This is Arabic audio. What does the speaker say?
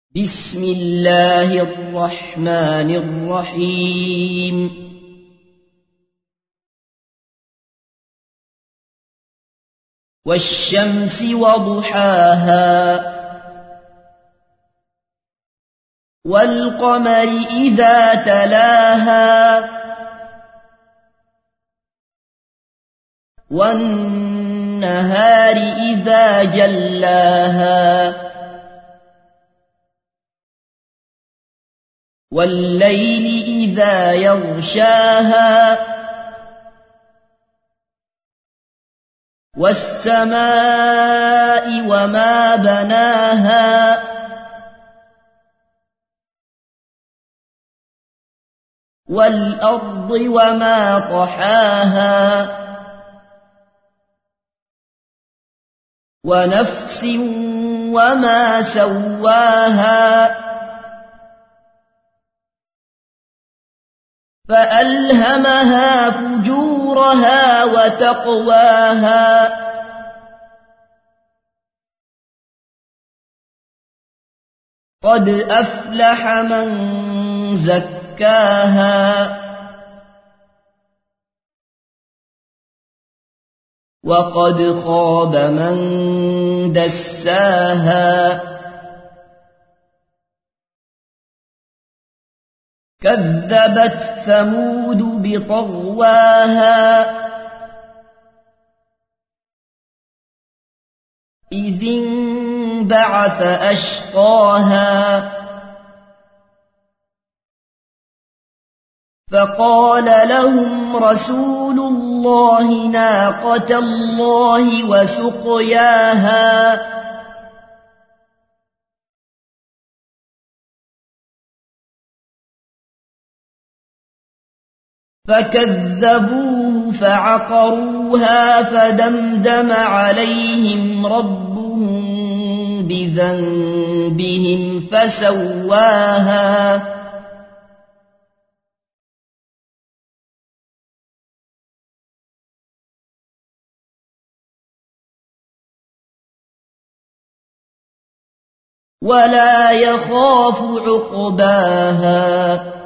بسم الله الرحمن الرحيم والشمس وضحاها والقمر إذا تلاها والنهار إذا جلاها والليل إذا يغشاها والسماء وما بناها والأرض وما طحاها ونفس وما سواها فألهمها فجورها وتقواها قد أفلح من زكاها وقد خاب من دساها كذبت ثمود بطغواها إذ انبعث أشقاها فقال لهم رسول الله ناقة الله وسقياها فكذبوه فعقروها فدمدم عليهم ربهم بذنبهم فسواها ولا يخاف عقباها